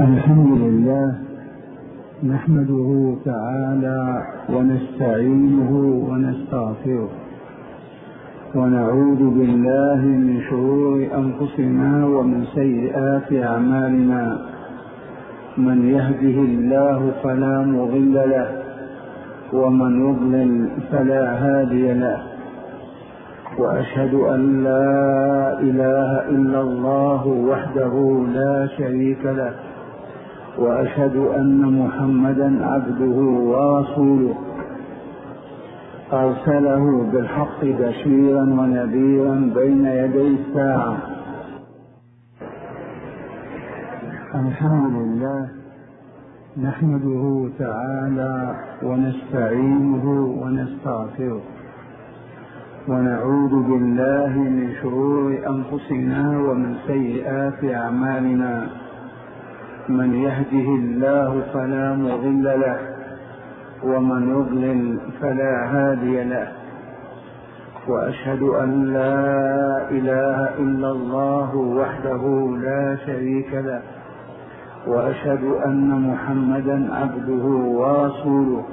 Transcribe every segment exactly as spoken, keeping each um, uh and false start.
الحمد لله نحمده تعالى ونستعينه ونستغفره ونعوذ بالله من شرور أنفسنا ومن سيئات أعمالنا. من يهده الله فلا مضل له ومن يضلل فلا هادي له، وأشهد أن لا إله إلا الله وحده لا شريك له، وأشهد أن محمدا عبده ورسوله أرسله بالحق بشيرا ونذيرا بين يدي الساعة. الحمد لله نحمده تعالى ونستعينه ونستغفره ونعوذ بالله من شرور أنفسنا ومن سيئات أعمالنا. من يهده الله فلا مضل له ومن يضلل فلا هادي له، وأشهد أن لا إله إلا الله وحده لا شريك له، وأشهد أن محمدا عبده ورسوله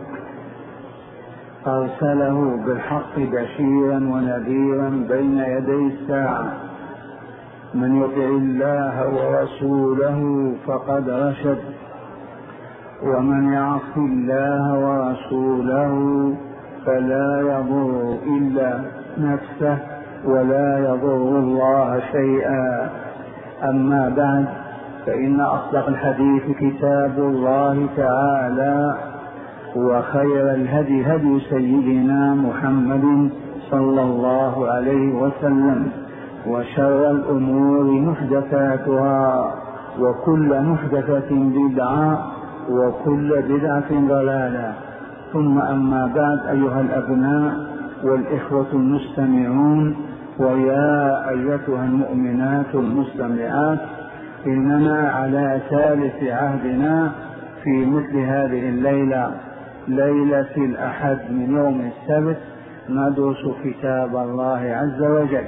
أرسله بالحق بشيرا ونذيرا بين يدي الساعة. من يطع الله ورسوله فقد رشد، ومن يعص الله ورسوله فلا يضر إلا نفسه ولا يضر الله شيئا. أما بعد، فإن أصدق الحديث كتاب الله تعالى، وخير الهدي هدي سيدنا محمد صلى الله عليه وسلم، وشر الأمور محدثاتها، وكل محدثة بدعة، وكل بدعة ضلالة. ثم أما بعد، أيها الأبناء والإخوة المستمعون، ويا أيتها المؤمنات المستمعات، إننا على ثالث عهدنا في مثل هذه الليلة، ليلة الأحد من يوم السبت، ندرس كتاب الله عز وجل،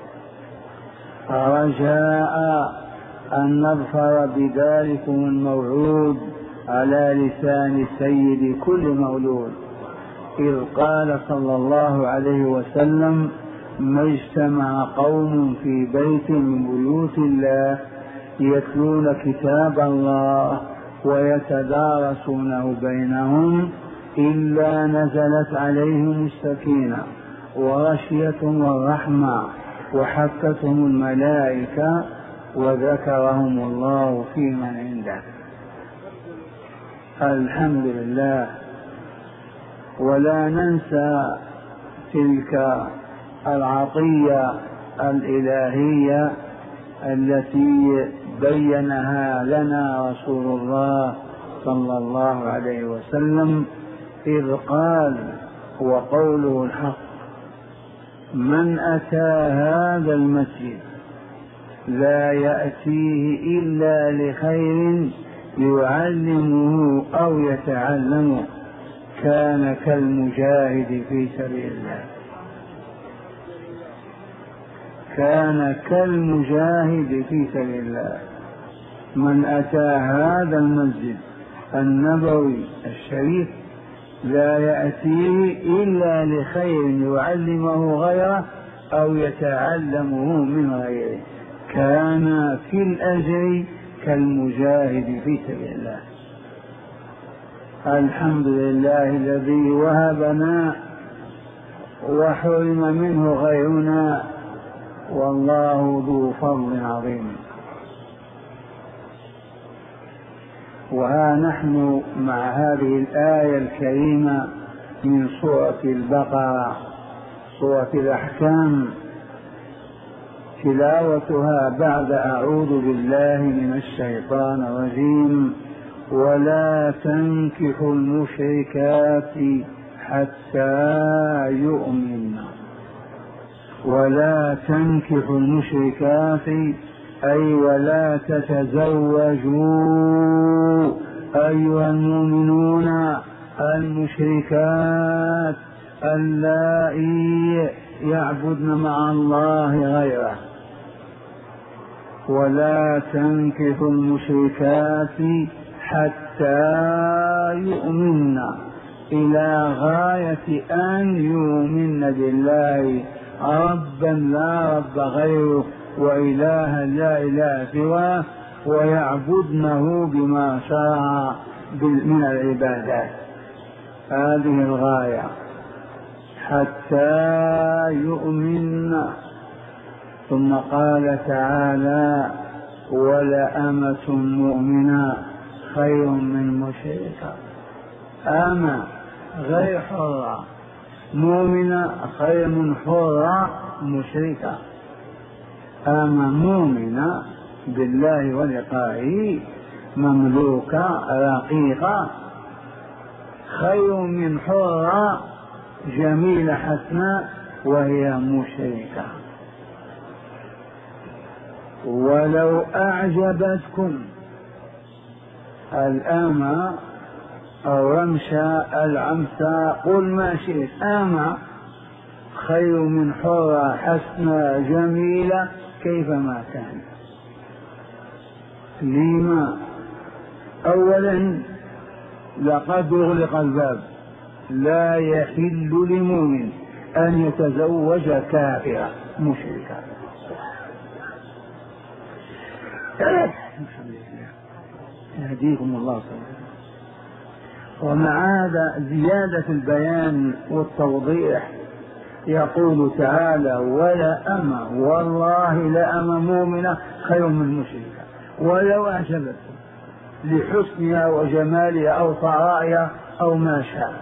رجاء أن نظفر بذلكم الموعود على لسان سيد كل مولود، إذ قال صلى الله عليه وسلم: ما اجتمع قوم في بيت من بيوت الله يتلون كتاب الله ويتدارسونه بينهم إلا نزلت عليهم السكينة وغشيتهم الرحمة وحفتهم الملائكة وذكرهم الله في من عنده. الحمد لله. ولا ننسى تلك العطية الإلهية التي بينها لنا رسول الله صلى الله عليه وسلم، إذ قال وقوله الحق: من أتى هذا المسجد لا يأتيه إلا لخير يعلمه أو يتعلمه كان كالمجاهد في سبيل الله كان كالمجاهد في سبيل الله. من أتى هذا المسجد النبوي الشريف لا يأتيه إلا لخير يعلمه غيره أو يتعلمه من غيره كان في الأجر كالمجاهد في سبيل الله. الحمد لله الذي وهبنا وحرم منه غيرنا، والله ذو فضل عظيم. وها نحن مع هذه الآية الكريمة من سورة البقرة، سورة الأحكام، تلاوتها بعد أعوذ بالله من الشيطان الرجيم: ولا تنكحوا المشركات حتى يؤمن. ولا تنكحوا المشركات أي ولا تتزوجوا أيها المؤمنون المشركات اللائي يعبدن مع الله غيره. ولا تنكحوا المشركات حتى يؤمن إلى غاية أن يؤمن بالله ربا لا رب غيره وإلها لا إله سواه ويعبدنه بما شرع من العبادات. هذه الغاية حتى يؤمن. ثم قال تعالى ولأمة مؤمنة خير من مشركة. أمة غير حرة، مؤمنة خير من حرة مشركة. أمة مؤمنة بالله ولقائه مملوكة رقيقة خير من حرة جميلة حسناء وهي مشركة. ولو أعجبتكم الأمة أو رمشة العمسة قل ما شئت، أمة خير من حرة حسنة جميلة كيفما كان. لما؟ أولا لقد أغلق الباب، لا يحل لمؤمن أن يتزوج كافرة مشركة. يهديكم الله صلى. ومع هذا زيادة البيان والتوضيح يقول تعالى ولا أمة والله لا أمة مؤمنة خير من مشركة ولو أعجبتكم لحسنها وجمالها أو طرائها أو ما شاء.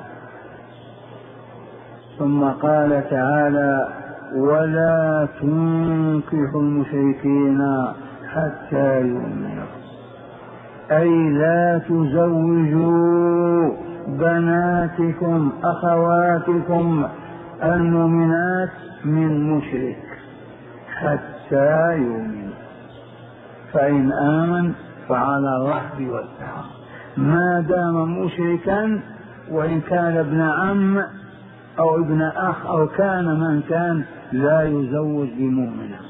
ثم قال تعالى ولا تنكحوا المشركين حتى يؤمنوا، أي لا تزوجوا بناتكم أخواتكم المؤمنات من مشرك حتى يؤمنوا، فإن آمن فعلى الرحب والسعة، ما دام مشركا وإن كان ابن عم أو ابن أخ أو كان من كان لا يزوج بمؤمنة.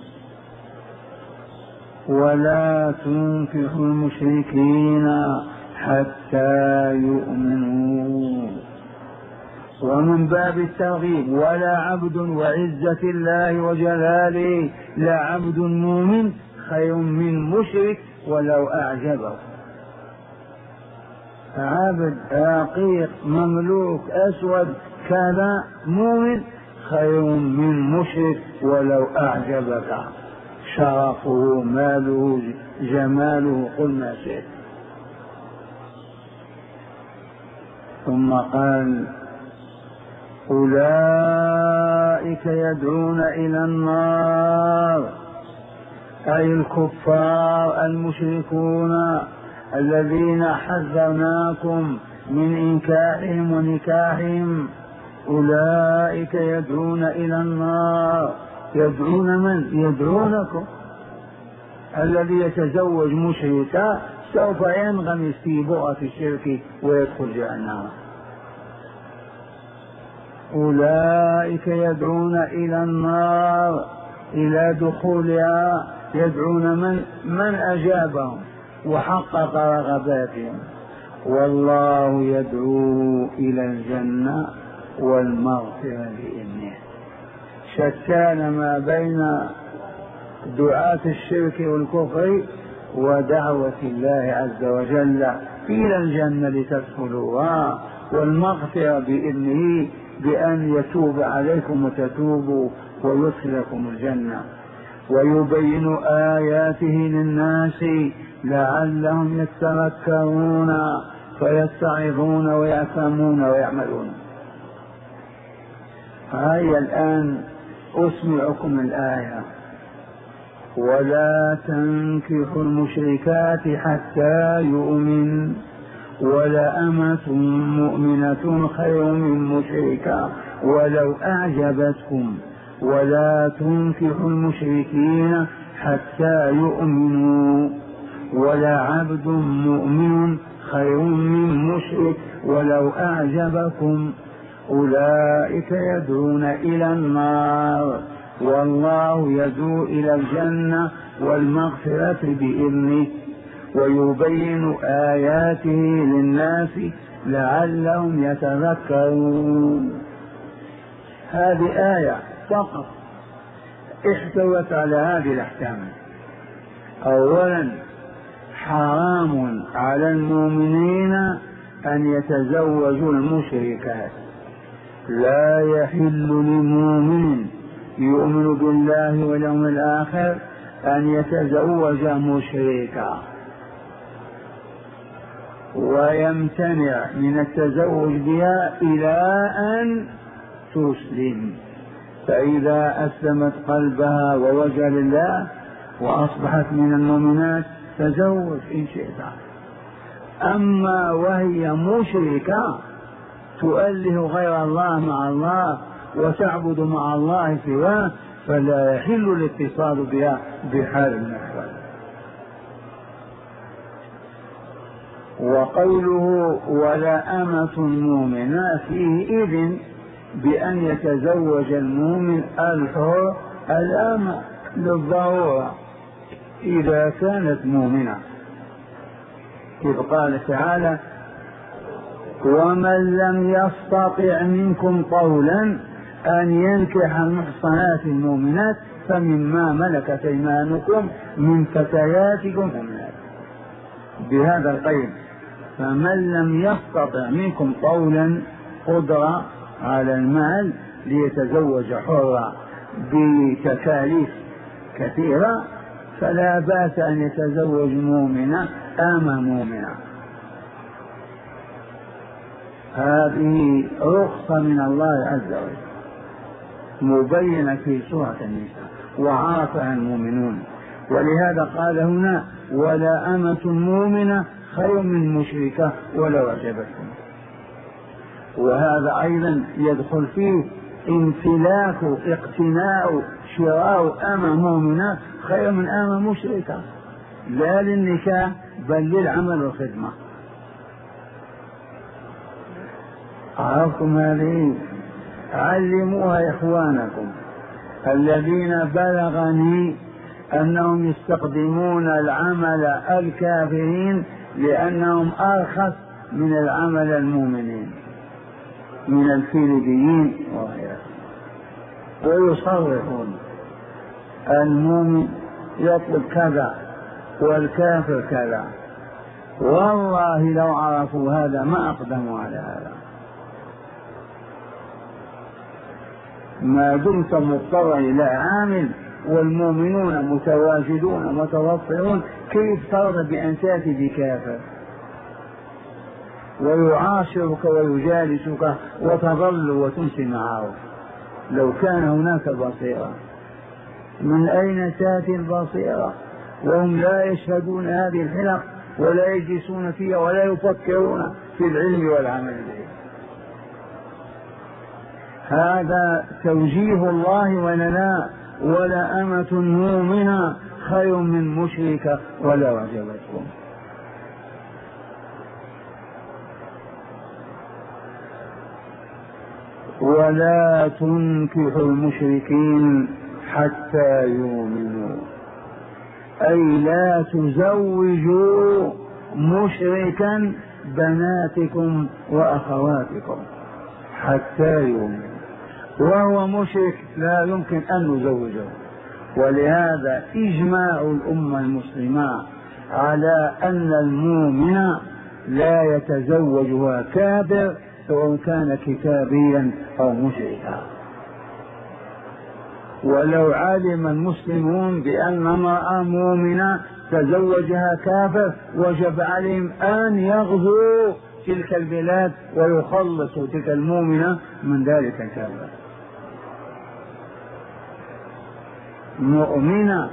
ولا تنكحوا المشركين حتى يؤمنوا. ومن باب الترغيب ولا عبد وعزة الله وجلاله لا عبد مؤمن خير من مشرك ولو أعجبه. عبد رقيق مملوك أسود كذا مؤمن خير من مشرك ولو أعجبك شرفه ماله جماله قل ما شئت. ثم قال أولئك يدعون إلى النار، أي الكفار المشركون الذين حذرناكم من إنكاحهم ونكاحهم. أولئك يدعون إلى النار. يدعون من؟ يدعونكم. الذي يتزوج مشركا سوف ينغمس في بؤرة الشرك ويدخل جهنم. أولئك يدعون إلى النار، إلى دخولها يدعون من؟ من أجابهم وحقق رغباتهم. والله يدعو إلى الجنة والمغفرة بإذنه. شتان ما بين دعاة الشرك والكفر ودعوة الله عز وجل إلى الجنة لتدخلوها والمغفرة بإذنه بأن يتوب عليكم وتتوبوا ويدخلكم الجنة ويبين آياته للناس لعلهم يتذكرون فيتعظون ويفهمون ويعملون. هيا الآن أسمعكم الآية ولا تنكحوا المشركات حتى يؤمن ولأمة مؤمنة خير من مشركة ولو أعجبتكم ولا تنكحوا المشركين حتى يؤمنوا ولعبد مؤمن خير من مشرك ولو أعجبكم. أولئك يدعون إلى النار، والله يدعو إلى الجنة والمغفرة بإذنه ويبين آياته للناس لعلهم يتذكرون. هذه آية فقط احتوت على هذه الأحكام. أولا حرام على المؤمنين أن يتزوجوا المشركات، لا يحل لمؤمن يؤمن بالله واليوم الآخر أن يتزوج مشركا، ويمتنع من التزوج بها إلى أن تسلم، فإذا أسلمت قلبها ووجه لله وأصبحت من المؤمنات تزوج إن شئت. أما وهي مشركة تؤله غير الله مع الله وتعبد مع الله سواه فلا يحل الاتصال بها بحال من الأحوال. وقوله ولا أمة مؤمنة فيه إذن بأن يتزوج المؤمن الحر الأمة للضرورة إذا كانت مؤمنة، كيف قال تعالى ومن لم يستطع منكم طولا أن ينكح المحصنات المؤمنات فمما ملكت أيمانكم من فتياتكم المؤمنات، بهذا القيد فمن لم يستطع منكم طولا قدرة على المال ليتزوج حرة بتكاليف كثيرة فلا بأس أن يتزوج مؤمنة أمة مؤمنة. هذه رخصة من الله عز وجل مبينة في سورة النساء وعرفها المؤمنون، ولهذا قال هنا ولا أمة مؤمنة خير من مشركة ولو أعجبتكم. وهذا أيضا يدخل فيه امتلاك اقتناء شراء أمة مؤمنة خير من أمة مشركة، لا للنكاح بل للعمل والخدمة. عرفتم هذه؟ علموها إخوانكم الذين بلغني أنهم يستخدمون العمل الكافرين لأنهم أرخص من العمل المؤمنين من الفيلبيين وغيرهم، ويصرفون المؤمن يطلب كذا والكافر كذا. والله لو عرفوا هذا ما أقدموا على هذا. ما دمت مضطرا إلى عامل والمؤمنون متواجدون متوفرون كيف ترضى بأن تأتي بكافر ويعاشرك ويجالسك وتظل وتمشي معه؟ لو كان هناك بصيرة. من أين تأتي البصيرة وهم لا يشهدون هذه الحلق ولا يجلسون فيها ولا يفكرون في العلم والعمل به؟ هذا توجيه الله ولنا ولا أمة مؤمنة خير من مشركة ولو أعجبتكم. ولا تنكحوا المشركين حتى يؤمنوا، أي لا تزوجوا مشركا بناتكم وأخواتكم حتى يؤمنوا، وهو مشرك لا يمكن أن نزوجه. ولهذا إجماع الأمة المسلمة على أن المؤمن لا يتزوجها كافر سواء كان كتابيا أو مشركا. ولو علم المسلمون بأن امرأة مؤمنة تزوجها كافر وجب عليهم أن يغزوا تلك البلاد ويخلصوا تلك المؤمنة من ذلك الكافر. مؤمنة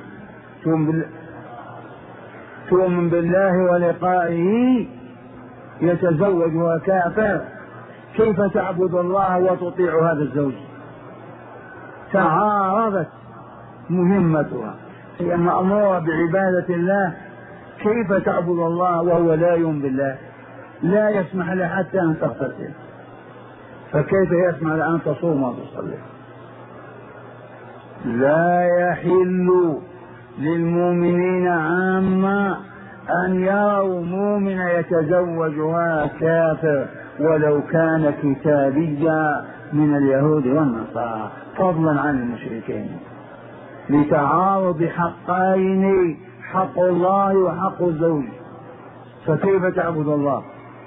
تؤمن بالله ولقائه يتزوجها كافر، كيف تعبد الله وتطيع هذا الزوج؟ تعارضت مهمتها، هي مأمورة بعبادة الله، كيف تعبد الله وهو لا يؤمن بالله؟ لا يسمح لها حتى أن تغتسل، فكيف يسمح لها أن تصوم وتصلي؟ لا يحل للمؤمنين عامة أن يروا مؤمن يتزوجها كافر ولو كان كتابيا من اليهود والنصارى، فضلا عن المشركين، لتعارض حقين، حق الله وحق الزوج. فكيف تعبد الله؟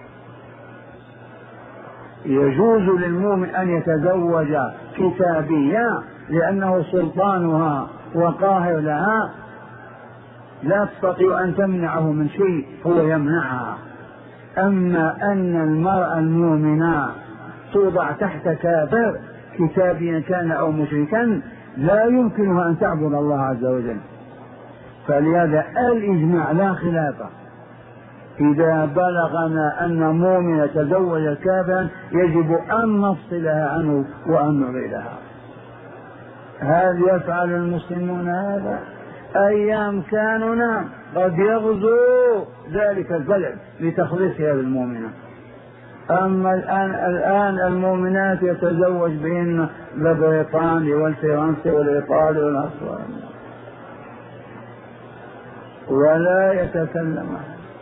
يجوز للمؤمن أن يتزوج كتابيا لأنه سلطانها وقاهر لها، لا تستطيع أن تمنعه من شيء، هو يمنعها. أما أن المرأة المؤمنة توضع تحت كافر كتابيا كان أو مشركا لا يمكنها أن تعبد الله عز وجل. فلهذا الإجماع لا خلافه، إذا بلغنا أن مؤمنة تزوج كافرا يجب أن نفصلها عنه وأن نعيدها. هل يفعل المسلمون هذا؟ أيام كانوا قد يغزو ذلك البلد لتخليصها بالمؤمنة. أما الآن الآن المؤمنات يتزوج بهن البريطاني والفرنسي والإيطالي والأسباني ولا يتكلم.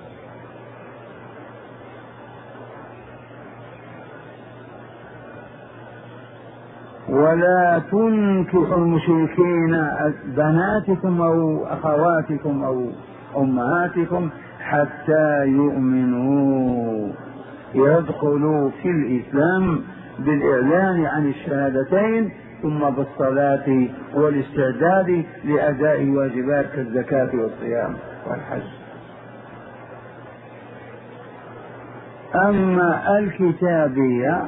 ولا تنكحوا المشركين بناتكم أو أخواتكم أو أمهاتكم حتى يؤمنوا، يدخلوا في الإسلام بالإعلان عن الشهادتين ثم بالصلاة والاستعداد لأداء الواجبات كالزكاة والصيام والحج. أما الكتابية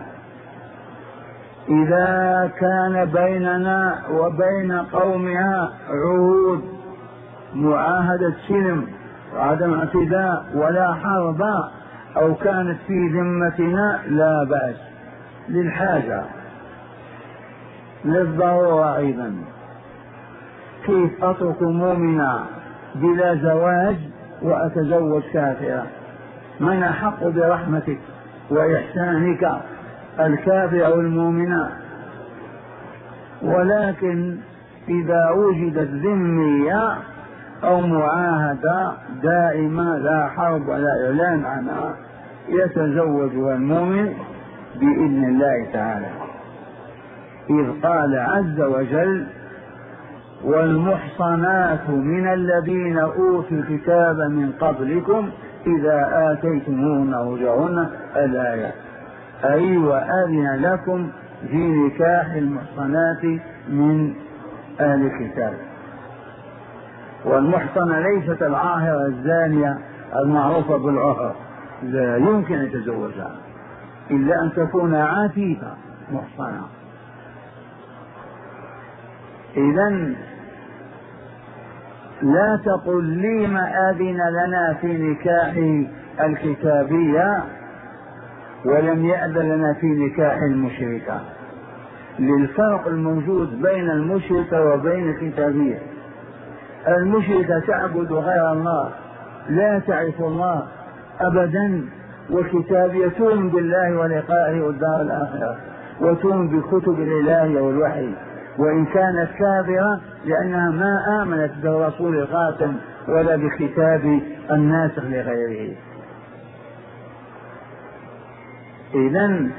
إذا كان بيننا وبين قومها عهود، معاهدة سلم وعدم اعتداء ولا حرب، أو كانت في ذمتنا لا بأس للحاجة للضرورة. أيضا كيف أترك مؤمنا بلا زواج وأتزوج كافرة؟ من أحق برحمتك وإحسانك، الكافر أو المؤمنة؟ ولكن إذا وجدت ذمية أو معاهدة دائمة لا حرب ولا إعلان عنها يتزوجها المؤمن بإذن الله تعالى، إذ قال عز وجل: والمحصنات من الذين أوتوا الكتاب من قبلكم إذا آتيتموهن أجورهن، الآية، أي وأذن لكم في نكاح المحصنات من أهل الكتاب. والمحصنة ليست العاهرة الزانية المعروفة بالعهر، لا يمكن أن يتزوجها إلا أن تكون عفيفة محصنة. إذن لا تقل لي ما أذن لنا في نكاح الكتابية ولم يأذن لنا في نكاح المشركة، للفرق الموجود بين المشركة وبين الكتابية. المشركة تعبد غير الله، لا تعرف الله أبدا، والكتابية تؤمن بالله ولقائه والدار الآخرة وتؤمن بكتب الإله والوحي، وإن كانت كافرة لأنها ما آمنت بالرسول الخاتم ولا بكتاب الناسخ لغيره. إذن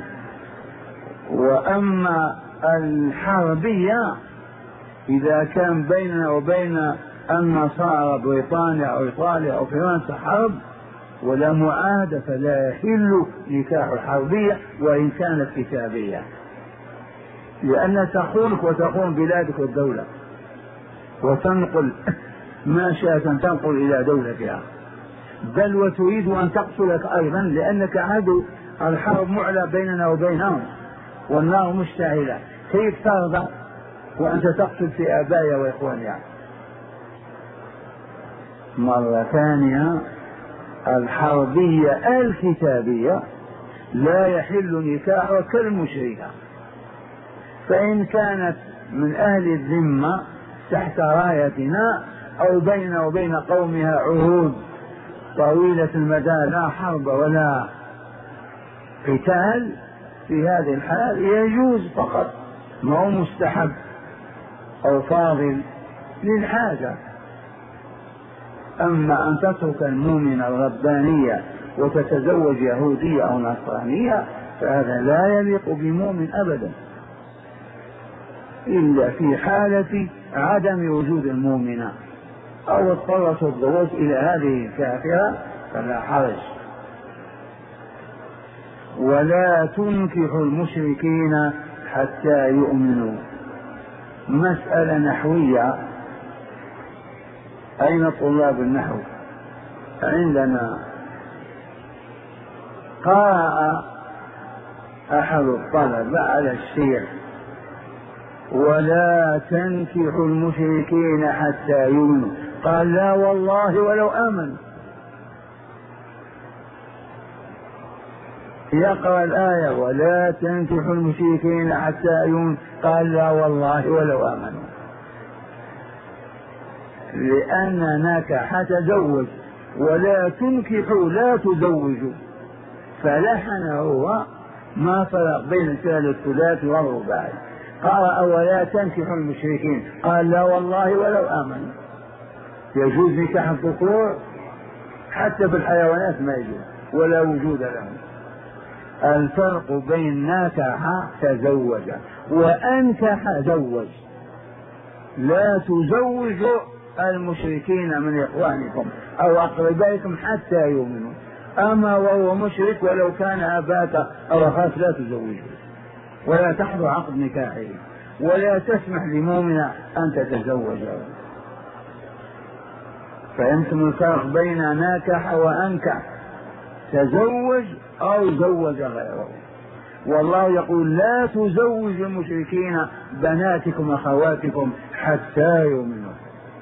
وأما الحربية إذا كان بيننا وبين النصارى بريطانيا أو إيطاليا أو فرنسا حرب ولا معاهدة فلا يحل نكاح الحربية وإن كانت كتابية، لأن تخونك وتخون بلادك والدولة وتنقل ما شاءت أن تنقل إلى دولتها، بل وتريد أن تقتلك أيضا لأنك عدو. الحرب معلى بيننا وبينهم والنار مشتعلة، كيف ترضى وأنت تقتل في آبائها وإخوانها؟ مرة ثانية الحربية الكتابية لا يحل نكاحها كالمشركة، فإن كانت من أهل الذمة تحت رايتنا أو بيننا وبين قومها عهود طويلة المدى لا حرب ولا قتال، في هذه الحال يجوز فقط، ما هو مستحب. أو فاضل للحاجة. أما أن تترك المؤمن الربانية وتتزوج يهودية أو نصرانية فهذا لا يليق بمؤمن أبدا، إلا في حالة عدم وجود المؤمنة أو اضطرت الظروف إلى هذه الكافرة فلا حرج. ولا تنكحوا المشركين حتى يؤمنوا. مسألة نحوية. أين طلاب النحو؟ عندنا قرأ أحد الطلبة على الشيخ ولا تنكحوا المشركين حتى يؤمنوا، قال لا والله ولو آمنوا. يقرأ الآية ولا تنكحوا المشركين حتى يؤمنوا، قال لا والله ولو آمنوا، لأن نكح تزوج ولا تنكحوا لا تزوجوا، فلحن هو ما فرق بين الفعل الثلاثي والرباعي. قرأ ولا تنكحوا المشركين، قال لا والله ولو آمنوا. يجوز نكاح الذكور حتى بالحيوانات ما يجوز ولا وجود لهم. الفرق بين نكح تزوج وأنكح زوج. لا تزوجوا المشركين من إخوانكم أو أقربائكم حتى يؤمنوا، أما وهو مشرك ولو كان أباك أو أخاك لا تزوجه ولا تحضر عقد نكاحه ولا تسمح لمؤمنة أن تتزوجه. فهمتم الفرق بين نكح وأنكح؟ تزوج أو زوج غيره. والله يقول لا تزوج المشركين بناتكم أخواتكم حتى يؤمنوا.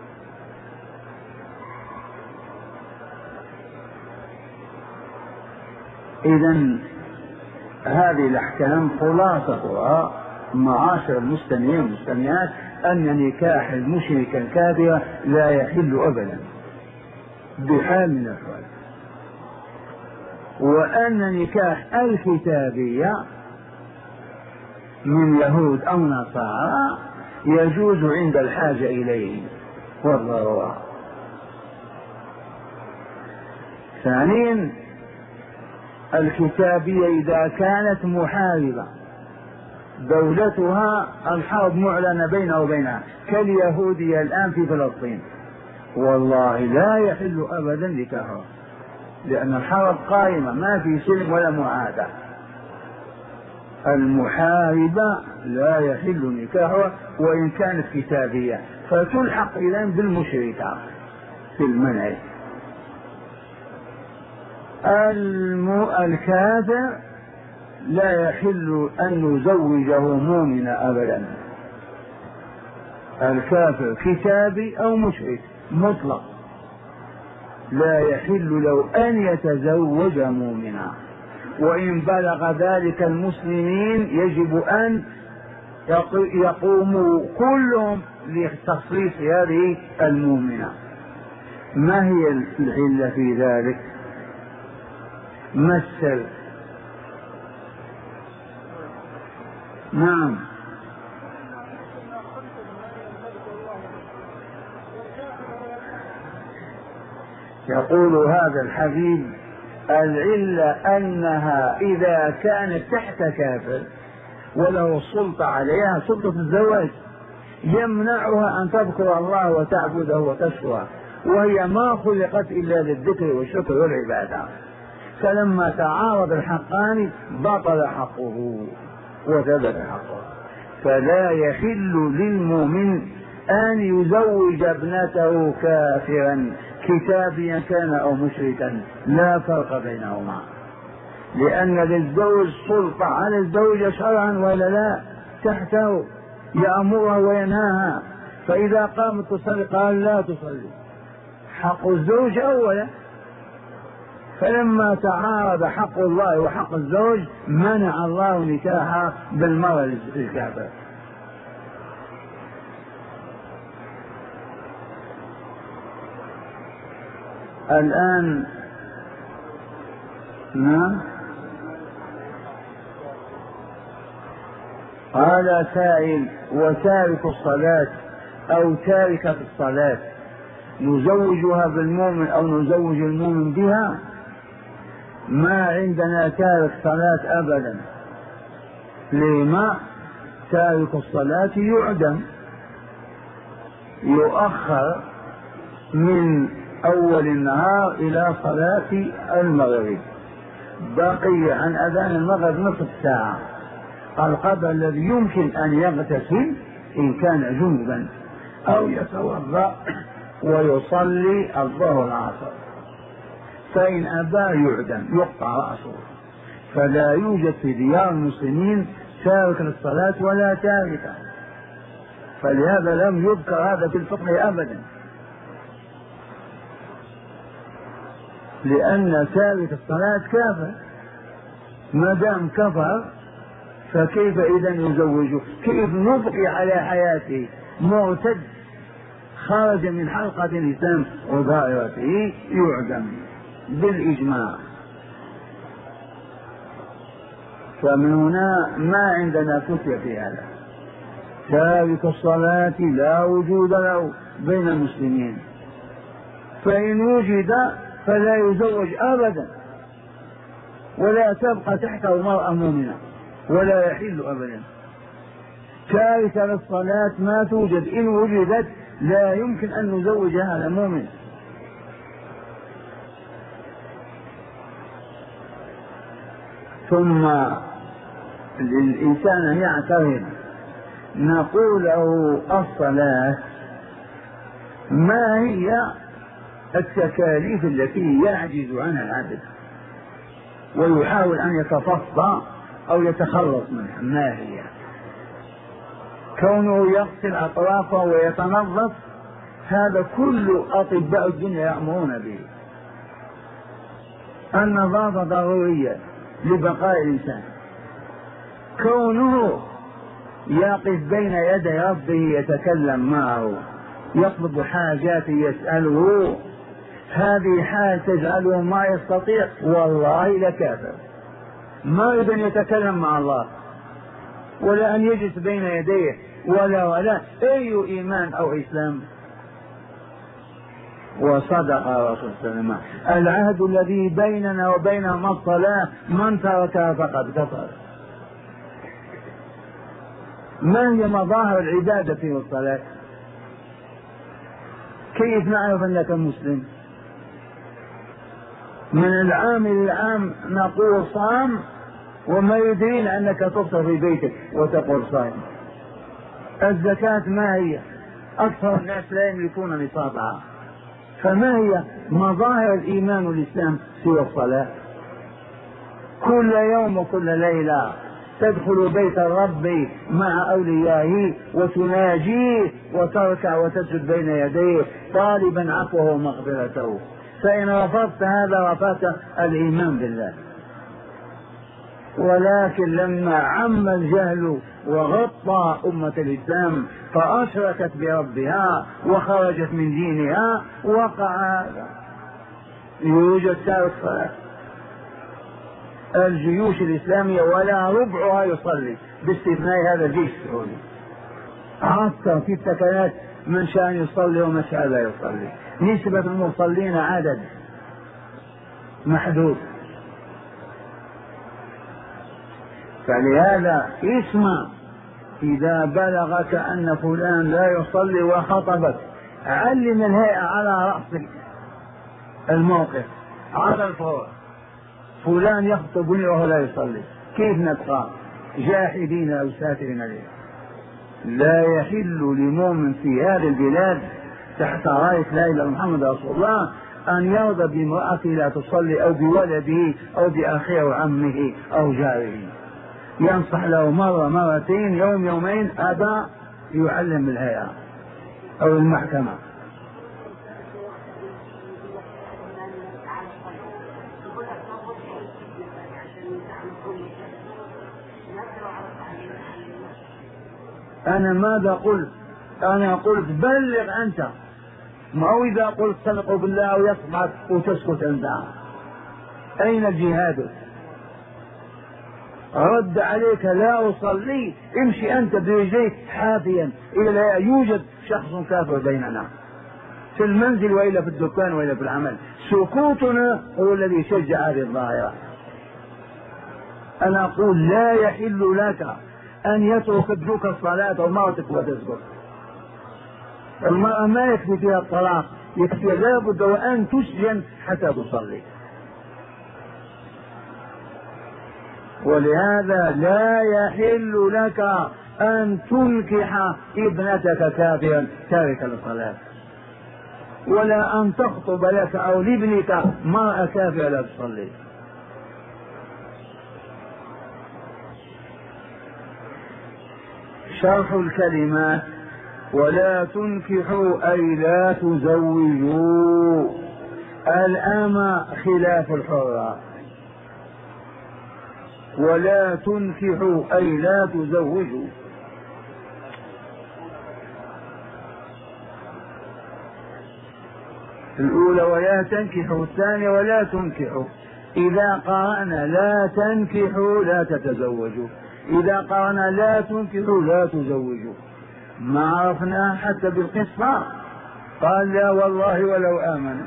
إذن هذه الأحكام خلاصتها معاشر المستمعين والمستمعات أن نكاح المشرك الكافر لا يحل أبدا بحال من الأحوال، وأن نكاح الكتابية من يهود أو نصارى يجوز عند الحاجة إليه والضرورة. ثانيا الكتابية إذا كانت محاربة دولتها الحرب معلنة بينها وبينها كاليهودية الآن في فلسطين، والله لا يحل أبدا نكاحها، لأن الحرب قائمة ما في سلم ولا معاهدة. المحاربة لا يحل نكاحها وإن كانت كتابية، فتلحق إذن بالمشركة في المنع. الكافر لا يحل أن نزوجه مؤمنا أبدا. الكافر كتابي أو مشرك مطلق لا يحل له أن يتزوج مؤمنا، وإن بلغ ذلك المسلمين يجب أن يقوموا كلهم لتخليص هذه المؤمنة. ما هي العلة في ذلك؟ مثل. نعم. يقول هذا الحبيب العلة أنها إذا كانت تحت كافر وله السلطة عليها سلطة الزواج يمنعها أن تذكر الله وتعبده وتشكره، وهي ما خلقت إلا للذكر والشكر والعبادة، فلما تعارض الحقان بطل حقه وثبت حقه. فلا يحل للمؤمن أن يزوج ابنته كافرا كتابيا كان أو مشركا، لا فرق بينهما، لأن للزوج سلطة على الزوجة شرعا ولا لا، تحته يأمرها وينهاها، فإذا قامت تصلي قال لا تصلي، حق الزوج أولا. فلما تعارض حق الله وحق الزوج منع الله نكاحها بالمرأة الكافر. الآن نعم. قال سائل وتارك الصلاة أو تاركة الصلاة نزوجها بالمؤمن أو نزوج المؤمن بها؟ ما عندنا تارك صلاة أبدا. لما؟ تارك الصلاة يعدم، يؤخر من أول النهار إلى صلاة المغرب، بقي عن أذان المغرب نصف ساعة، القدر الذي يمكن أن يغتسل إن كان جنبا أو يتوضأ ويصلي الظهر والعصر، فإن أبى يعدم يقطع رأسه. فلا يوجد في ديار المسلمين تارك للصلاة ولا تاركة، فلهذا لم يذكر هذا في الفقه أبدا، لأن تارك الصلاة كافر. ما دام كفر فكيف إذا يزوجه؟ كيف نبقي على حياته مرتد خرج من حلقة الإسلام ودائرته؟ يعدم بالإجماع. فمن هنا ما عندنا فتية في هذا. تارك الصلاة لا وجود له بين المسلمين، فإن وجد فلا يزوج أبدا، ولا تبقى تحته المرأة مؤمنة، ولا يحل أبدا. تاركة للصلاة ما توجد، إن وجدت لا يمكن أن نزوجها على مؤمن. ثم الإنسان يعترض، نقول له الصلاة ما هي التكاليف التي يعجز عنها العبد ويحاول أن يتصفى أو يتخلص منها؟ ما هي؟ كونه يغسل أطرافه ويتنظف، هذا كل أطباء الدنيا يأمرون به. النظافة ضرورية لبقاء الإنسان. كونه يقف بين يدي ربه يتكلم معه، يطلب حاجاته يسأله، هذه حال تجعله ما يستطيع والله لكافر. ما يريد أن يتكلم مع الله ولا أن يجلس بين يديه ولا ولا أي إيمان أو إسلام. وصدق الرسول صلى الله عليه وسلم: العهد الذي بيننا وبينهم الصلاة، من تركها فقد كفر. ما هي مظاهر العبادة في الصلاة؟ كيف نعرف أنك مسلم؟ من العام إلى العام نقول صام وما يدرين أنك تفطر في بيتك وتقول صائم. الزكاة ما هي؟ أكثر الناس لا يملكون نصابها. فما هي مظاهر الإيمان والإسلام سوى الصلاة؟ كل يوم وكل ليلة تدخل بيت الرب مع أوليائه وتناجيه وتركع وتسجد بين يديه طالبا عفوه ومغفرته. فإن رفضت هذا رفضت الإيمان بالله. ولكن لما عم الجهل وغطى أمة الإسلام فأشركت بربها وخرجت من دينها، وقع هذا. يوجد تارك صلاة. الجيوش الإسلامية ولا ربعها يصلي باستثناء هذا الجيش السعودي. عسكر في التكنات من شاء يصلي ومن شاء لا يصلي. نسبة المصلين عدد محدود. فلهذا اسمع، إذا بلغك أن فلان لا يصلي وخطبك، علم الهيئة على رأس الموقف على الفور: فلان يخطبني وهو لا يصلي. كيف نبقى جاحدين أو ساترين عليه؟ لا يحل لمؤمن في هذه البلاد تحت راية لا إله إلا محمد رسول الله أن يرضى بامرأته لا تصلي أو بولده أو بأخيه أو عمه أو جاره. ينصح له مرة مرتين يوم يومين، أبى يعلم الهيئة أو المحكمة. أنا ماذا قلت؟ أنا قلت بلغ أنت، ما هو إذا قلت صدقوا بالله ويصمت وتسكت أنت. أين الجهاد؟ رد عليك لا أصلي، امشي أنت برجليك حافيا إلى لا يوجد شخص كافر بيننا في المنزل وإلا في الدكان وإلا في العمل. سكوتنا هو الذي يشجع هذه الظاهرة. أنا أقول لا يحل لك أن يترك ابنك الصلاة أو مرتك وتسكت. المرأة ما يكفي فيها الطلاق، يكفي لابد وأن تسجن حتى تصلي. ولهذا لا يحل لك أن تنكح ابنتك كافرا تاركا للصلاة، ولا أن تخطب لك أو لابنك مرأة كافرة لا تصلي. شرح الكلمات: ولا تنكحوا أي لا تزوجوا الأمة خلاف الحرة. ولا تنكحوا أي لا تزوجوا. الأولى ولا تنكحوا، الثانية ولا تنكحوا. إذا قرأنا لا تنكحوا لا تتزوجوا، إذا قرأنا لا تنكحوا لا تزوجوا. ما عرفنا حتى بالقصة. قال لا والله ولو آمنوا.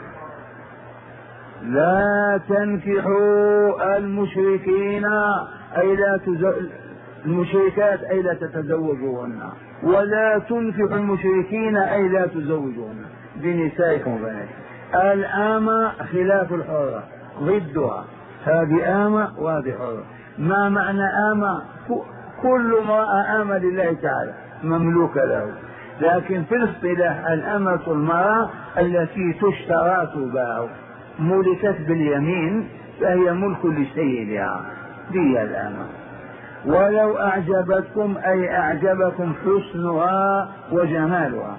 لا تنكحوا المشركين أي لا تزو... المشركات أي لا تتزوجوهن، ولا تنكحوا المشركين أي لا تزوجوهن بنسائكم وبناتكم. الآمة خلاف الحرة ضدها، هذه آمة وهذه حرة. ما معنى آمة؟ كل امرأة آمة لله تعالى مملوكة له، لكن في الاصطلاح الأمة المرأة التي تشترى تباع، ملكت باليمين فهي ملك لسيدها، دي الآمة. ولو أعجبتكم أي أعجبكم حسنها وجمالها.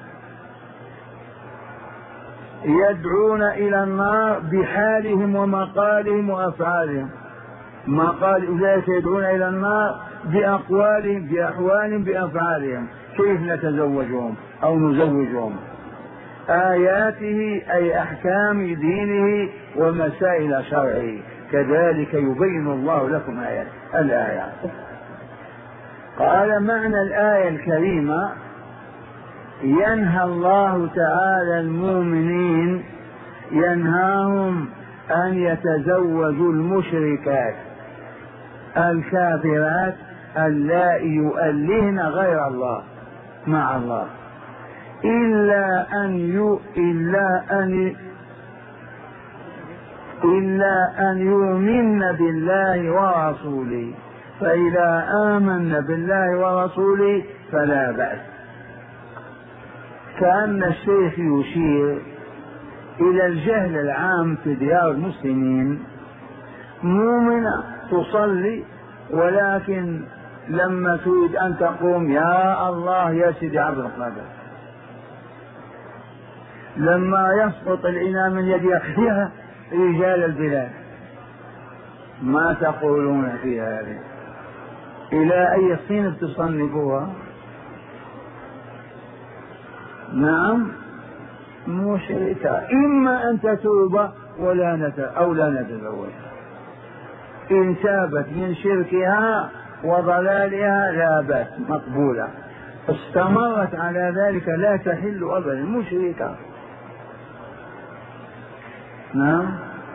يدعون إلى النار بحالهم ومقالهم وأفعالهم. مقال أولئك يدعون إلى النار بأقوالهم بأحوالهم بأفعالهم. كيف نتزوجهم أو نزوجهم؟ آياته أي أحكام دينه ومسائل شرعه، كذلك يبين الله لكم آيات الآيات. قال معنى الآية الكريمة: ينهى الله تعالى المؤمنين، ينهاهم أن يتزوجوا المشركات الكافرات اللائي يؤلهن غير الله مع الله، إلا أن يو إلا أن إلا أن يؤمن بالله ورسوله، فإذا آمن بالله ورسوله فلا بأس. كأن الشيخ يشير إلى الجهل العام في ديار المسلمين. مؤمنة تصلي، ولكن لما تريد أن تقوم يا الله يا سيدي عبد القادر، لما يسقط الإناء من يدها يا رجال البلاد. ما تقولون في هذه؟ إلى أي صين تصنفوها؟ نعم مشركة. إما أن تتوب ولا نت... أو لا نتزوج. إن تابت من شركها وضلالها لا بأس مقبولة، استمرت على ذلك لا تحل أبدا، مشركة. نعم.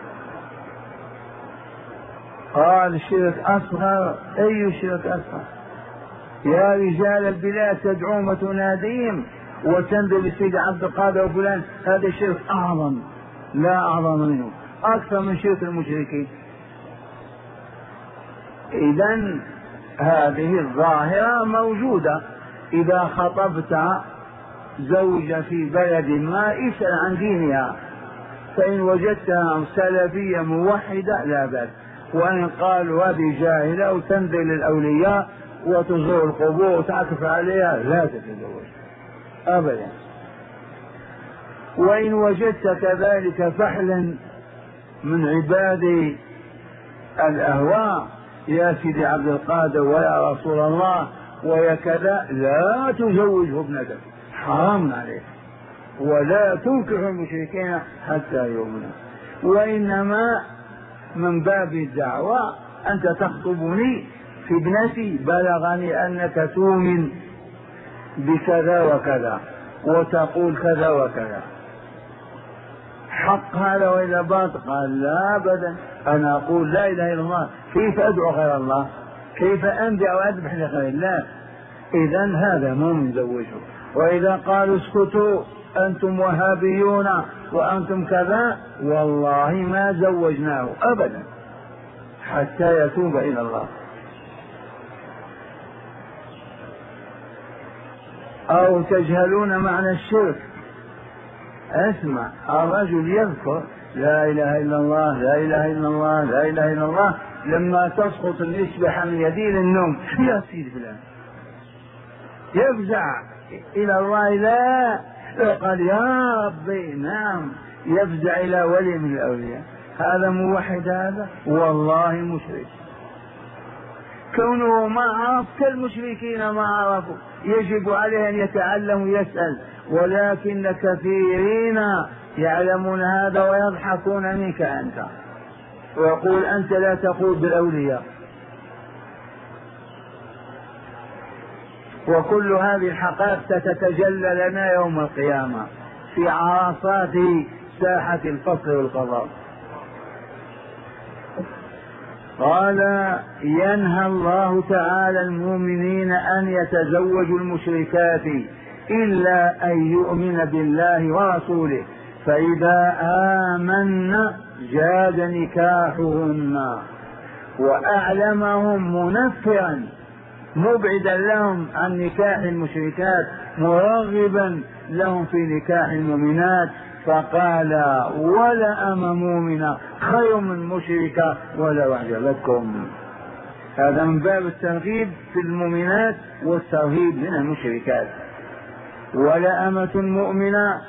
قال شرك أصغر. أي شرك أصغر؟ يا رجال البلاد تدعون وتناديهم وتنزل السيد عبد القادر وفلان، هذا شرك أعظم لا أعظم منه، أكثر من شرك المشركين. إذن هذه الظاهرة موجودة. إذا خطبت زوجة في بلد ما اسأل عن دينها، فإن وجدتها سلفية موحدة لا بأس، وإن قالوا هذه جاهلة وتنزل للأولياء وتزور القبور وتعكف عليها لا تتزوج أبدا. وإن وجدت كذلك فحلا من عباد الأهواء يا سيدي عبد القادر ويا رسول الله ويا كذا، لا تزوجه ابنتك، حرام عليك. ولا تنكح المشركين حتى يؤمنوا. وإنما من باب الدعوة أنت تخطبني في ابنتي بلغني أنك تؤمن بكذا وكذا وتقول كذا وكذا، حق هذا وإذا باطل؟ قال لا أبدا، أنا أقول لا إله إلا الله، كيف أدعو غير الله؟ كيف أنبع وأذبح لغير الله؟ إذن هذا مو من زوجه. وإذا قالوا اسكتوا أنتم وهابيون وأنتم كذا، والله ما زوجناه أبدا حتى يتوب إلى الله. أو تجهلون معنى الشرك. اسمع، الرجل يذكر لا إله إلا الله لا إله إلا الله لا إله إلا الله، لما تسقط الإصبع من يدين النوم يا سيدي فلان يفزع إلى الله، لا قال يا ربي نعم، يفزع إلى ولي من الأولياء. هذا موحد؟ هذا والله مشرك. كونه ما عرف كالمشركين ما عرفوا، يجب عليه أن يتعلم ويسأل، ولكن كثيرين يعلمون هذا ويضحكون منك أنت، ويقول أنت لا تقول بالأولياء. وكل هذه الحقائق ستتجلى لنا يوم القيامة في عرصات ساحة الفصل والقضاء. قال ينهى الله تعالى المؤمنين أن يتزوجوا المشركات إلا أن يؤمن بالله ورسوله، فإذا آمن جاز نكاحهن، وأعلمهم منفرا مبعدا لهم عن نكاح المشركات مرغبا لهم في نكاح المؤمنات، فقال ولا أم مؤمنة خير من مشركة ولو أعجبتكم. هذا من باب الترغيب في المؤمنات والترهيب من المشركات. ولا أمة مؤمنة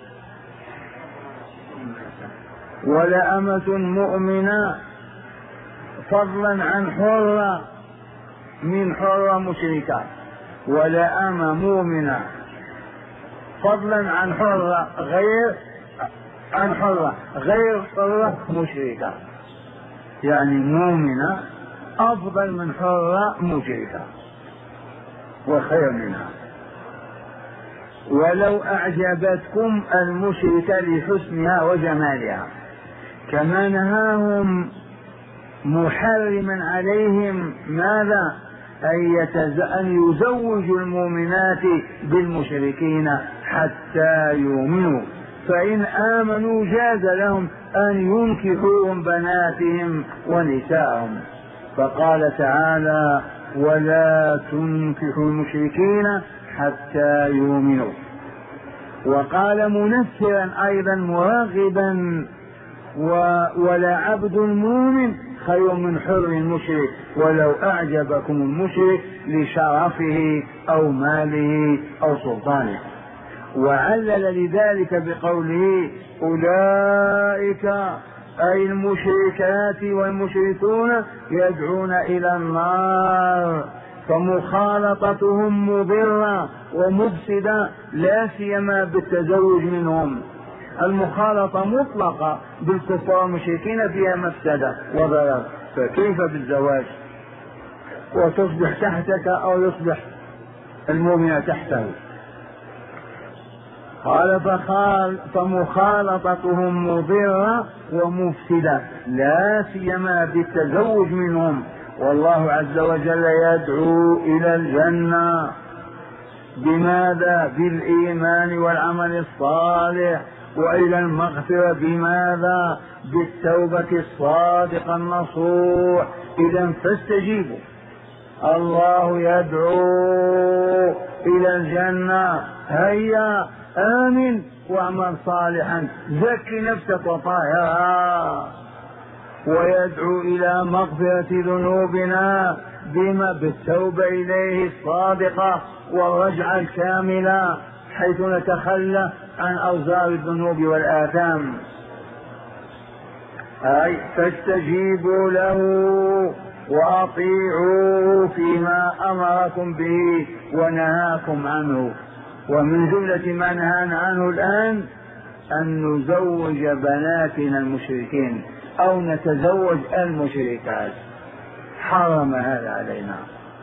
ولا أمة مؤمنة فضلا عن حرة من حرة مشركة، ولا أمة مؤمنة فضلا عن حرة غير عن حرة غير حرة مشركة، يعني مؤمنة أفضل من حرة مشركة وخير منها. ولو أعجبتكم المشركة لحسنها وجمالها، كما نهاهم محرما عليهم ماذا؟ أن يزوجوا المؤمنات بالمشركين حتى يؤمنوا، فإن آمنوا جاز لهم أن ينكحوهم بناتهم ونساءهم. فقال تعالى ولا تنكحوا المشركين حتى يؤمنوا. وقال منفرا أيضا مراغبا ولا عبد مؤمن خير من حر مشرك ولو أعجبكم المشرك لشرفه أو ماله أو سلطانه. وعلل لذلك بقوله أولئك أي المشركات والمشركون يدعون إلى النار، فمخالطتهم مضرة ومفسدة لا سيما بالتزوج منهم. المخالطة مطلقة بالكفار والمشركين فيها مفسدة وضرر، فكيف بالزواج وتصبح تحتك أو يصبح المؤمن تحته؟ قال فخال فمخالطتهم مضرة ومفسدة لا سيما بالتزوج منهم. والله عز وجل يدعو إلى الجنة بماذا؟ بالإيمان والعمل الصالح، وإلى المغفرة بماذا؟ بالتوبة الصادقة النصوح. إذا فاستجيبوا، الله يدعو إلى الجنة، هيا آمن واعمل صالحا زكي نفسك وطهرها، ويدعو إلى مغفرة ذنوبنا بما؟ بالتوبة إليه الصادقة والرجعة الكاملة حيث نتخلى عن أوزار الذنوب والآثام. أي فاستجيبوا له وأطيعوه فيما أمركم به ونهاكم عنه. ومن جملة ما نهانا عنه الآن أن نزوج بناتنا المشركين أو نتزوج المشركات حرم هذا علينا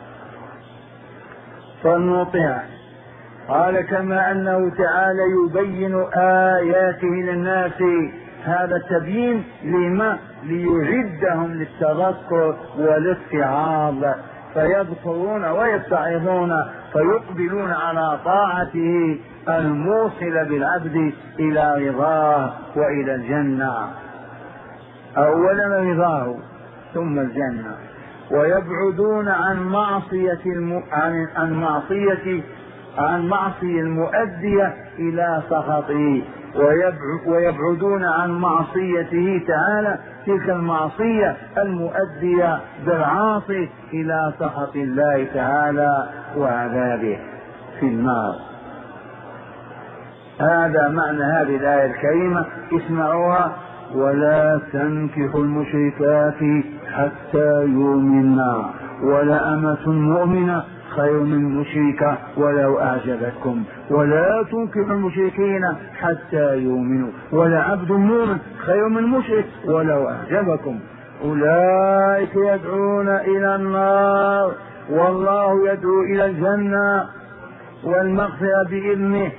فلنطيع. قال كما أنه تعالى يبين آياته للناس، هذا التبيين لما؟ ليعدهم للتذكر والاتعاظ فيذكرون ويتعظون فيقبلون على طاعته الموصل بالعبد إلى رضاه وإلى الجنة، أولا رضاه ثم الجنة، ويبعدون عن معصية الم... عن... عن معصية عن معصية المؤدية إلى سخطه، ويبعدون عن معصيته تعالى تلك المعصية المؤدية بالعاصي إلى سخط الله تعالى وعذابه في النار. هذا معنى هذه الآية الكريمة، اسمعوها: ولا تنكحوا المشركات حتى يؤمنا ولأمة مؤمنة خير من مشركة ولو أعجبتكم، ولا تنكحوا المشركين حتى يؤمنوا ولعبد مؤمن خير من مشرك ولو أعجبكم، أولئك يدعون إلى النار والله يدعو إلى الجنة والمغفرة بإذنه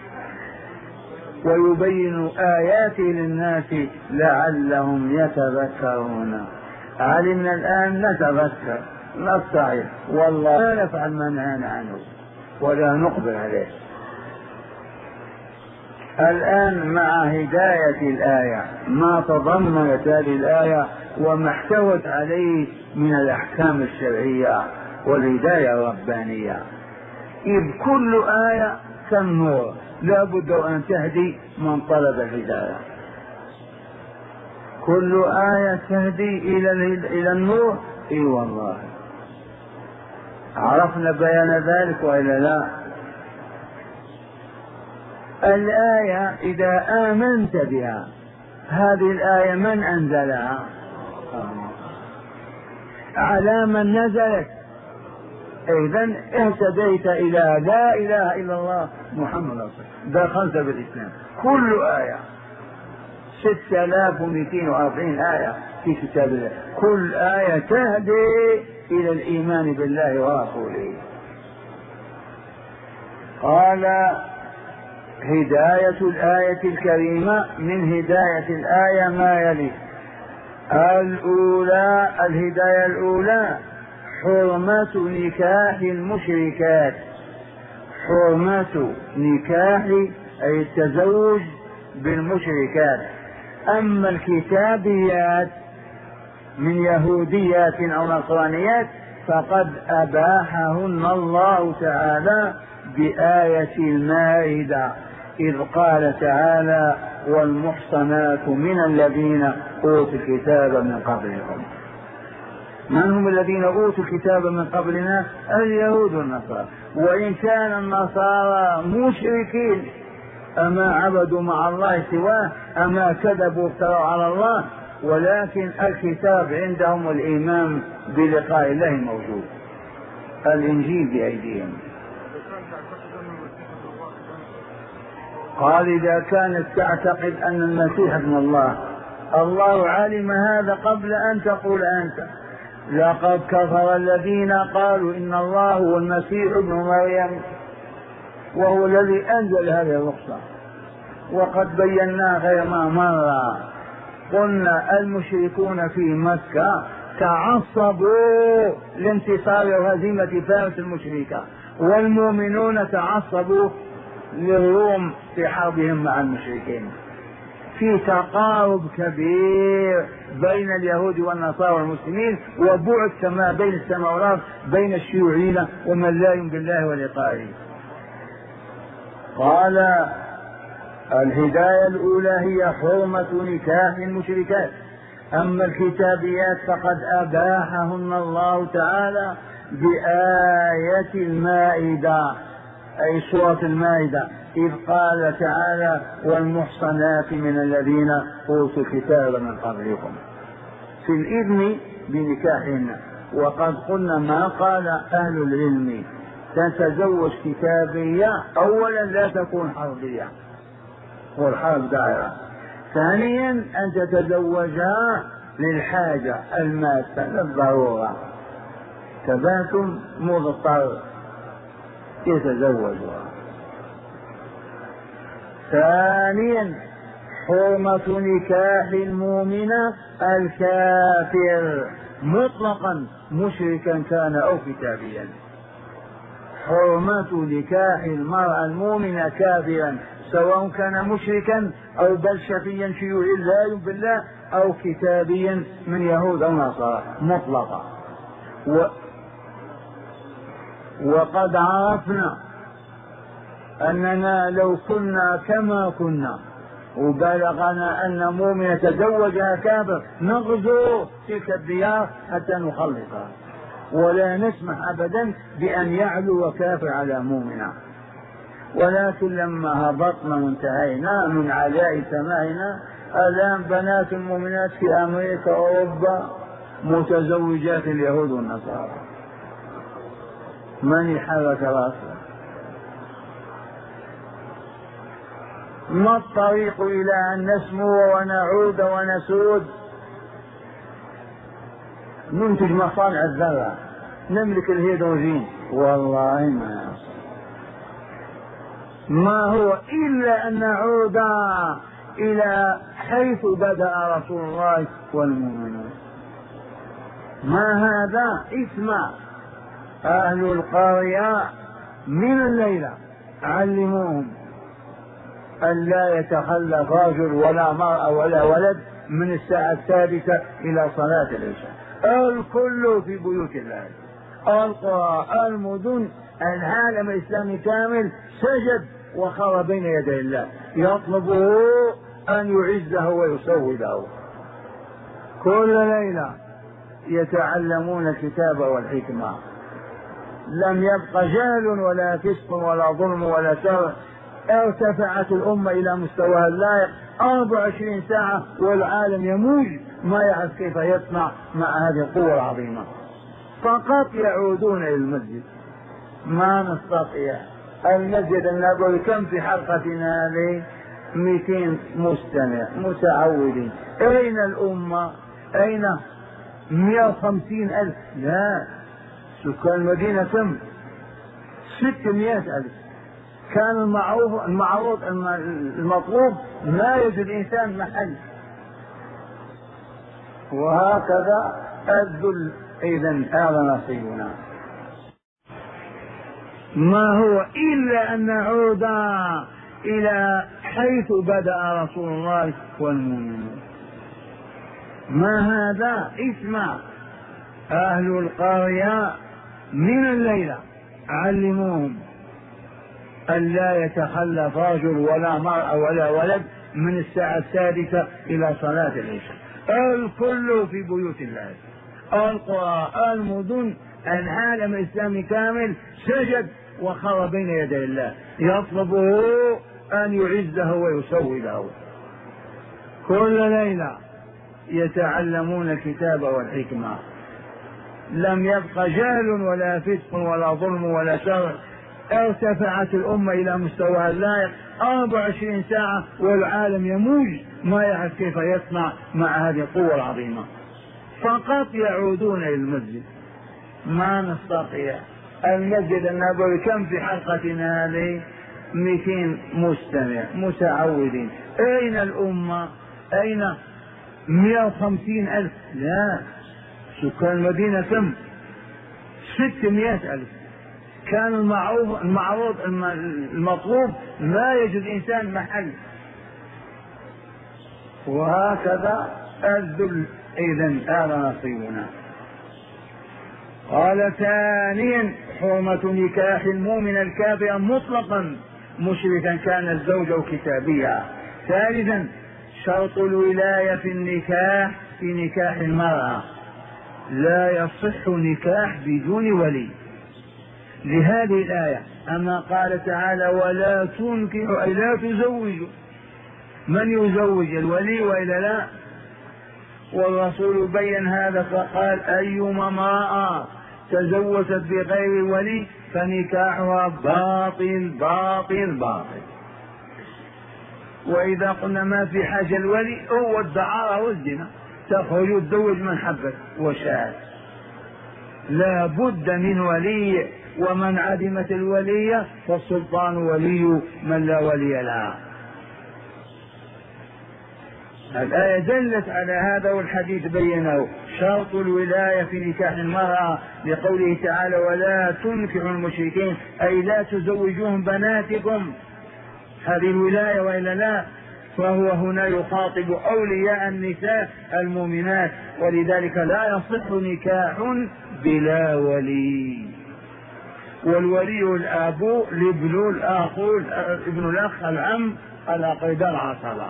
ويبين آياته للناس لعلهم يتذكرون. علمنا الآن نتذكر نستعيد والله لا نفعل ما نهانا عنه ولا نقبل عليه. الآن مع هداية الآية ما تضمنت هذه الآية وما احتوت عليه من الأحكام الشرعية والهداية الربانية، إذ كل آية كالنور لا بد أن تهدي من طلب الهداية، كل آية تهدي إلى إلى النور. إي والله عرفنا بيان ذلك وإلا لا؟ الآية إذا آمنت بها، هذه الآية من أنزلها؟ على من نزلت؟ إذن اهتديت إلى لا إله إلا الله محمد رسول الله، دخلت بالإسلام. كل آية ستة آلاف ومئتين وأربعين آية في كتاب الله، كل آية تهدي إلى الإيمان بالله ورسوله. قال: هداية الآية الكريمة، من هداية الآية ما يلي: الأولى، الهداية الأولى حرمة نكاح المشركات، حرمة نكاح أي التزوج بالمشركات. أما الكتابيات من يهوديات أو نصرانيات فقد أباحهن الله تعالى بآية المائدة، إذ قال تعالى: والمحصنات من الذين أوتوا الكتاب من قبلكم. من هم الذين أوتوا الكتاب من قبلنا؟ اليهود والنصارى. وإن كان النصارى مشركين، أما عبدوا مع الله سواه، أما كذبوا وافتروا على الله، ولكن الكتاب عندهم والإيمان بلقاء الله موجود، الإنجيل بأيديهم. قال: إذا كانت تعتقد أن المسيح ابن الله، الله علم هذا قبل أن تقول أنت. لقد كفر الذين قالوا إن الله هو المسيح ابن مريم، وهو الذي أنزل هذه الرخصة، وقد بينا غير ما مرة. قلنا المشركون في مكة تعصبوا لانتصار وهزيمة فارس المشركة، والمؤمنون تعصبوا للروم في حربهم مع المشركين. في تقارب كبير بين اليهود والنصارى والمسلمين، وبعد كما بين السماء والأرض بين الشيوعيين ومن لا يؤمن بالله ولقائه. قال: الهداية الأولى هي حرمة نكاح المشركات. أما الكتابيات فقد أباحهن الله تعالى بآية المائدة، أي سورة المائدة، إذ قال تعالى: والمحصنات من الذين أوتوا الكتاب من قبلكم، في الإذن بنكاحهن. وقد قلنا ما قال أهل العلم: تتزوج كتابية، أولا لا تكون حربية والحرب دائرة، ثانيا أن تتزوجها للحاجة الماسة للضرورة، تباتم مضطر يتزوجها. ثانيا حرمة نكاح المؤمنة الكافر مطلقا مشركا كان أو كتابيا. حرمة نكاح المرأة المؤمنة كافرا سواء كان مشركا أو بلشفيا شيوعي لا يؤمن بالله أو كتابيا من يهود أو نصارى مطلقا. و وقد عرفنا أننا لو كنا كما كنا وبلغنا أن مؤمنة تزوجها كافر نغزو تلك الديار حتى نخلصها، ولا نسمح أبدا بأن يعلو كافر على مؤمنة. ولكن لما هبطنا وانتهينا من علاء سمائنا الآن بنات المؤمنات في أمريكا وأوروبا متزوجات اليهود والنصارى. من يحرك راسه؟ ما الطريق إلى أن نسمو ونعود ونسود؟ ننتج مصانع الذرة، نملك الهيدروجين، والله ما يصل. ما هو إلا أن نعود إلى حيث بدأ رسول الله والمؤمنون. ما هذا؟ اسمع، أهل القرية من الليلة علموهم أن لا يتخلف رجل ولا مرأة ولا ولد من الساعة السادسة إلى صلاة العشاء. الكل في بيوت الله، القرى، المدن، العالم الإسلامي كامل سجد وخر بين يدي الله يطلبه أن يعزه ويسوده. كل ليلة يتعلمون الكتاب والحكمة. لم يبق جهل ولا فسق ولا ظلم ولا شر. ارتفعت الأمة إلى مستواها اللائق أربع وعشرين ساعة والعالم يموج ما يعرف كيف يصنع مع هذه القوة العظيمة. فقط يعودون إلى المسجد. ما نستطيع. المسجد النبوي كم في حلقتنا هذه؟ مئتين مستمع متعودين. أين الأمة؟ أين مئة وخمسين ألف؟ لا، سكان المدينة كم؟ ستمائة ألف. كان المعروف المعروض المطلوب لا يجد إنسان محل. وهكذا الذل. إذن هذا نصيبنا. ما هو إلا أن نعود إلى حيث بدأ رسول الله والمؤمنون. ما هذا؟ اسمع، أهل القرية من الليلة علموهم أن لا يتخلف رجل ولا مرأة ولا ولد من الساعة السادسة إلى صلاة العشاء. الكل في بيوت الله، القرى، المدن، العالم الإسلامي كامل سجد وخر بين يدي الله يطلبه أن يعزه ويسوده. كل ليلة يتعلمون الكتاب والحكمة. لم يبق جهل ولا فسق ولا ظلم ولا شر. ارتفعت الأمة إلى مستواها اللائق أربع وعشرين ساعة والعالم يموج ما يعرف كيف يصنع مع هذه القوة العظيمة. فقط يعودون إلى المسجد. ما نستطيع. المسجد النبوي كم في حلقتنا هذه؟ مئتين مستمع متعودين. أين الأمة؟ أين مئة وخمسين ألف؟ لا، سكان المدينة كم؟ ستمائة ألف. كان المعروف المعروض المطلوب لا يجد إنسان محل. وهكذا الذل. إذن هذا نصيبنا. قال ثانيا حرمة نكاح المؤمن الكافر مطلقا مشركا كان الزوج أو كتابيا. ثالثا شرط الولاية في النكاح في نكاح المرأة. لا يصح نكاح بدون ولي لهذه الآية. أما قال تعالى ولا تنكحوا أي لا تزوجوا. من يزوج؟ الولي وإلا لا؟ والرسول بين هذا فقال أيما امرأة تزوجت بغير ولي فنكاحها باطل باطل باطل. وإذا قلنا ما في حاجة الولي هو الدعارة والزنا، تخرج تزوج من حبت وشاءت. لا بد من ولي، ومن عدمت الولي فالسلطان ولي من لا ولي له. الآية دلت على هذا والحديث بينه. شرط الولاية في نكاح المرأة لقوله تعالى ولا تنكحوا المشركين، أي لا تزوجوهم بناتكم، هذه الولاية وإلا لا؟ فهو هنا يخاطب أولياء النساء المؤمنات، ولذلك لا يصح نكاح بلا ولي. والولي الأب، الابن، الأخ، ابن الأخ، العم، الأقرباء، العصبة.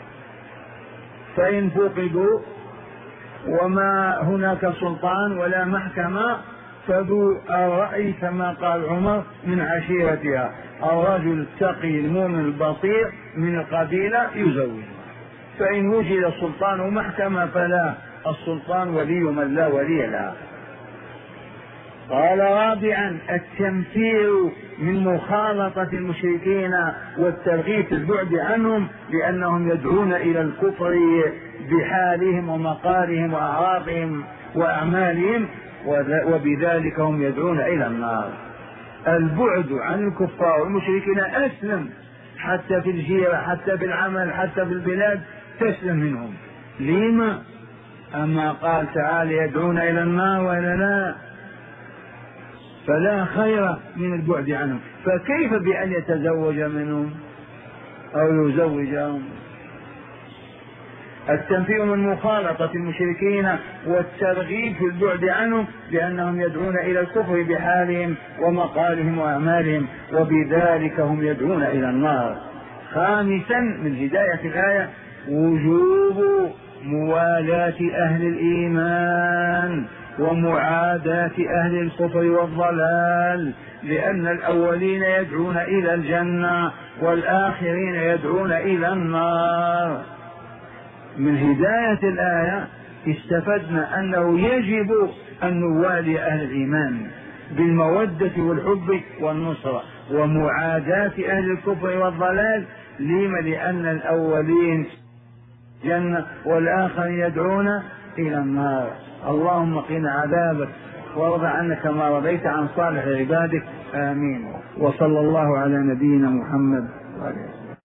فإن فقدوا وما هناك سلطان ولا محكمة فذو الرأي كما قال عمر من عشيرتها، الرجل التقي المؤمن البصير من القبيلة يزوج. فإن وجد سلطان ومحكمة فلا، السلطان ولي من لا ولي له. قال رابعا التنفير من مخالطة المشركين والترغيب في البعد عنهم، لأنهم يدعون إلى الكفر بحالهم ومقالهم وأعراضهم وأعمالهم، وبذلك هم يدعون إلى النار. البعد عن الكفار والمشركين أسلم، حتى في الجيرة، حتى في العمل، حتى في البلاد تسلم منهم. لما؟ أما قال تعالى يدعون إلى النار وإلى لا، فلا خير من البعد عنهم. فكيف بأن يتزوج منهم أو يزوجهم؟ التنفير من مخالطة المشركين والترغيب في البعد عنهم، لأنهم يدعون إلى الكفر بحالهم ومقالهم وأعمالهم، وبذلك هم يدعون إلى النار. خامسا من هداية الآية وجوب موالاة أهل الإيمان ومعاداة أهل الكفر والضلال، لأن الأولين يدعون إلى الجنة والآخرين يدعون إلى النار. من هداية الآية استفدنا أنه يجب أن نوالي أهل الإيمان بالمودة والحب والنصرة، ومعاداة أهل الكفر والضلال. لما؟ لأن الأولين جنة والآخرين يدعون إلى النار. اللهم قنا عذابك وارض عنك كما رضيت عن صالح عبادك، آمين. وصلى الله على نبينا محمد وعلى